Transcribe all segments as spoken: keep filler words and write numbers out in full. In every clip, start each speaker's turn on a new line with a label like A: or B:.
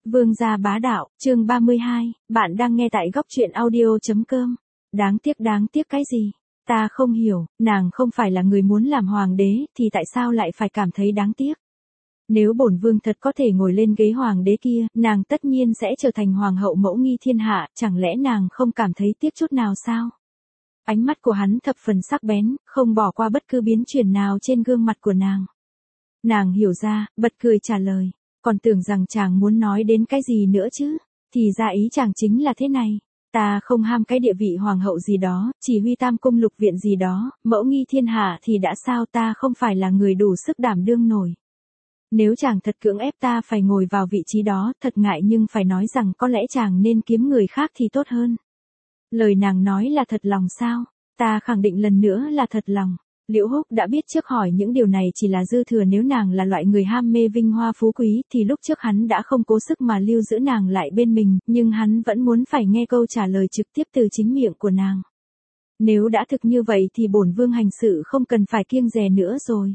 A: Vương gia bá đạo, chương ba mươi hai, bạn đang nghe tại góc truyện audio.com. Đáng tiếc đáng tiếc cái gì? Ta không hiểu, nàng không phải là người muốn làm hoàng đế, thì tại sao lại phải cảm thấy đáng tiếc? Nếu bổn vương thật có thể ngồi lên ghế hoàng đế kia, nàng tất nhiên sẽ trở thành hoàng hậu mẫu nghi thiên hạ, chẳng lẽ nàng không cảm thấy tiếc chút nào sao? Ánh mắt của hắn thập phần sắc bén, không bỏ qua bất cứ biến chuyển nào trên gương mặt của nàng. Nàng hiểu ra, bật cười trả lời. Còn tưởng rằng chàng muốn nói đến cái gì nữa chứ, thì ra ý chàng chính là thế này. Ta không ham cái địa vị hoàng hậu gì đó, chỉ huy tam cung lục viện gì đó, mẫu nghi thiên hạ thì đã sao, ta không phải là người đủ sức đảm đương nổi. Nếu chàng thật cưỡng ép ta phải ngồi vào vị trí đó, thật ngại nhưng phải nói rằng có lẽ chàng nên kiếm người khác thì tốt hơn. Lời nàng nói là thật lòng sao? Ta khẳng định lần nữa là thật lòng. Liễu Húc đã biết trước hỏi những điều này chỉ là dư thừa, nếu nàng là loại người ham mê vinh hoa phú quý thì lúc trước hắn đã không cố sức mà lưu giữ nàng lại bên mình, nhưng hắn vẫn muốn phải nghe câu trả lời trực tiếp từ chính miệng của nàng. Nếu đã thực như vậy thì bổn vương hành sự không cần phải kiêng dè nữa rồi.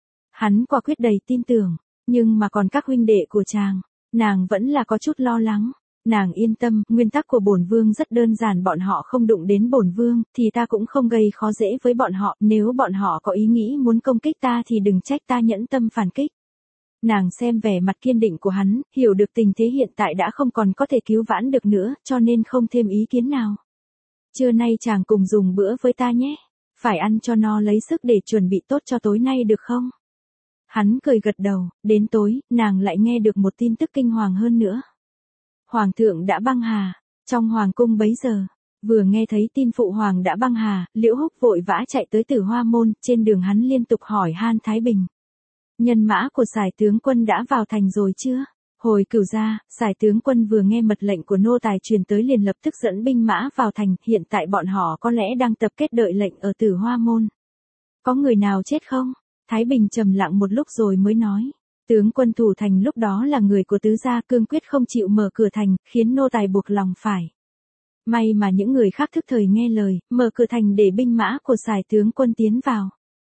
A: Hắn quả quyết đầy tin tưởng, nhưng mà còn các huynh đệ của chàng, nàng vẫn là có chút lo lắng. Nàng yên tâm, nguyên tắc của bổn vương rất đơn giản, bọn họ không đụng đến bổn vương, thì ta cũng không gây khó dễ với bọn họ, nếu bọn họ có ý nghĩ muốn công kích ta thì đừng trách ta nhẫn tâm phản kích. Nàng xem vẻ mặt kiên định của hắn, hiểu được tình thế hiện tại đã không còn có thể cứu vãn được nữa, cho nên không thêm ý kiến nào. Trưa nay chàng cùng dùng bữa với ta nhé, phải ăn cho no lấy sức để chuẩn bị tốt cho tối nay được không? Hắn cười gật đầu, đến tối, nàng lại nghe được một tin tức kinh hoàng hơn nữa. Hoàng thượng đã băng hà, trong hoàng cung bấy giờ, vừa nghe thấy tin phụ hoàng đã băng hà, Liễu Húc vội vã chạy tới Tử Hoa môn, trên đường hắn liên tục hỏi han Thái Bình. Nhân mã của Sải tướng quân đã vào thành rồi chưa? Hồi Cửu gia, Sải tướng quân vừa nghe mật lệnh của nô tài truyền tới liền lập tức dẫn binh mã vào thành, hiện tại bọn họ có lẽ đang tập kết đợi lệnh ở Tử Hoa môn. Có người nào chết không? Thái Bình trầm lặng một lúc rồi mới nói. Tướng quân thủ thành lúc đó là người của tứ gia, cương quyết không chịu mở cửa thành, khiến nô tài buộc lòng phải. May mà những người khác thức thời nghe lời, mở cửa thành để binh mã của Sải tướng quân tiến vào.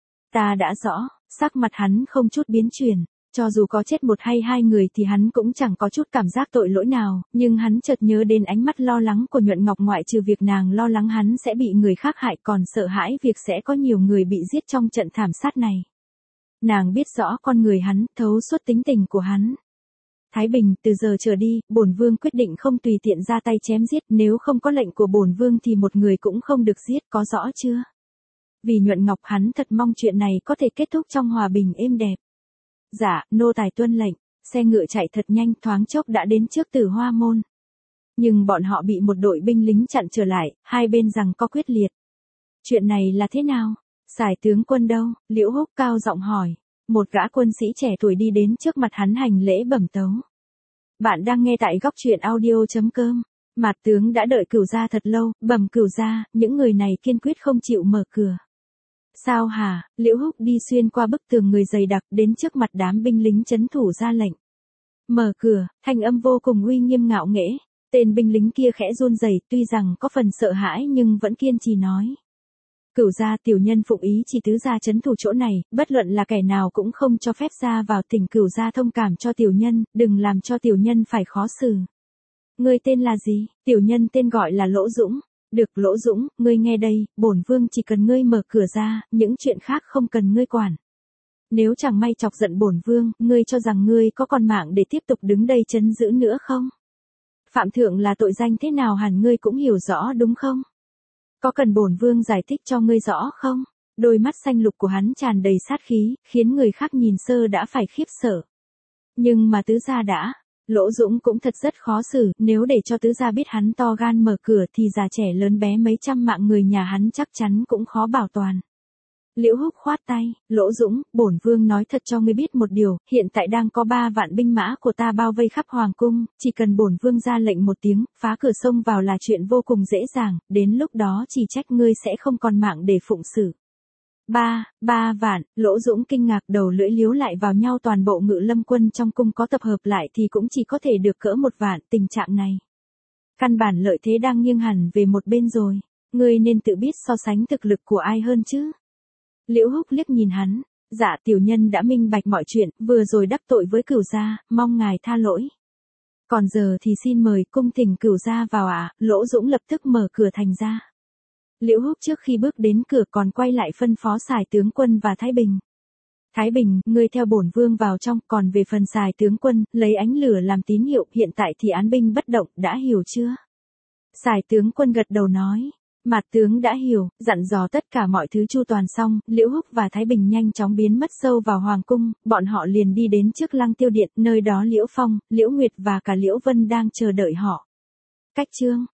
A: Ta đã rõ, sắc mặt hắn không chút biến chuyển, cho dù có chết một hay hai người thì hắn cũng chẳng có chút cảm giác tội lỗi nào, nhưng hắn chợt nhớ đến ánh mắt lo lắng của Nhuận Ngọc, ngoại trừ việc nàng lo lắng hắn sẽ bị người khác hại còn sợ hãi việc sẽ có nhiều người bị giết trong trận thảm sát này. Nàng biết rõ con người hắn, thấu suốt tính tình của hắn. Thái Bình, từ giờ trở đi, bổn vương quyết định không tùy tiện ra tay chém giết, nếu không có lệnh của bổn vương thì một người cũng không được giết, có rõ chưa? Vì Nhuận Ngọc hắn thật mong chuyện này có thể kết thúc trong hòa bình êm đẹp. Dạ, nô tài tuân lệnh, xe ngựa chạy thật nhanh, thoáng chốc đã đến trước Tử Hoa môn. Nhưng bọn họ bị một đội binh lính chặn trở lại, hai bên giằng co quyết liệt. Chuyện này là thế nào? Sải tướng quân đâu? Liễu Húc cao giọng hỏi. Một gã quân sĩ trẻ tuổi đi đến trước mặt hắn hành lễ bẩm tấu. Bạn đang nghe tại góc truyện audio.com. Mạt tướng đã đợi Cửu gia thật lâu, bẩm Cửu gia, những người này kiên quyết không chịu mở cửa. Sao hả? Liễu Húc đi xuyên qua bức tường người dày đặc đến trước mặt đám binh lính trấn thủ ra lệnh. Mở cửa, thanh âm vô cùng uy nghiêm ngạo nghễ. Tên binh lính kia khẽ run rẩy, tuy rằng có phần sợ hãi nhưng vẫn kiên trì nói. Cửu gia, tiểu nhân phụng ý chỉ tứ gia trấn thủ chỗ này, bất luận là kẻ nào cũng không cho phép ra vào, thỉnh Cửu gia thông cảm cho tiểu nhân, đừng làm cho tiểu nhân phải khó xử. Ngươi tên là gì? Tiểu nhân tên gọi là Lỗ Dũng. Được, Lỗ Dũng, ngươi nghe đây, bổn vương chỉ cần ngươi mở cửa ra, những chuyện khác không cần ngươi quản. Nếu chẳng may chọc giận bổn vương, ngươi cho rằng ngươi có còn mạng để tiếp tục đứng đây trấn giữ nữa không? Phạm thượng là tội danh thế nào hẳn ngươi cũng hiểu rõ đúng không? Có cần bổn vương giải thích cho ngươi rõ không? Đôi mắt xanh lục của hắn tràn đầy sát khí, khiến người khác nhìn sơ đã phải khiếp sợ. Nhưng mà tứ gia đã, Lỗ Dũng cũng thật rất khó xử, nếu để cho tứ gia biết hắn to gan mở cửa thì già trẻ lớn bé mấy trăm mạng người nhà hắn chắc chắn cũng khó bảo toàn. Liễu Húc khoát tay, Lỗ Dũng, bổn vương nói thật cho ngươi biết một điều, hiện tại đang có ba vạn binh mã của ta bao vây khắp hoàng cung, chỉ cần bổn vương ra lệnh một tiếng, phá cửa sông vào là chuyện vô cùng dễ dàng, đến lúc đó chỉ trách ngươi sẽ không còn mạng để phụng xử. Ba, ba vạn, Lỗ Dũng kinh ngạc, đầu lưỡi liếu lại vào nhau, toàn bộ ngự lâm quân trong cung có tập hợp lại thì cũng chỉ có thể được cỡ một vạn, tình trạng này. Căn bản lợi thế đang nghiêng hẳn về một bên rồi, ngươi nên tự biết so sánh thực lực của ai hơn chứ. Liễu Húc liếc nhìn hắn, dạ tiểu nhân đã minh bạch mọi chuyện, vừa rồi đắc tội với Cửu gia, mong ngài tha lỗi. Còn giờ thì xin mời cung thỉnh cửu gia vào ạ, Lỗ Dũng lập tức mở cửa thành ra. Liễu Húc trước khi bước đến cửa còn quay lại phân phó Sài tướng quân và Thái Bình. Thái Bình, ngươi theo bổn vương vào trong, còn về phần Sài tướng quân, lấy ánh lửa làm tín hiệu, hiện tại thì án binh bất động, đã hiểu chưa? Sài tướng quân gật đầu nói. Mạt tướng đã hiểu, dặn dò tất cả mọi thứ chu toàn xong, Liễu Húc và Thái Bình nhanh chóng biến mất sâu vào hoàng cung, bọn họ liền đi đến trước Lăng Tiêu Điện, nơi đó Liễu Phong, Liễu Nguyệt và cả Liễu Vân đang chờ đợi họ. Cách chương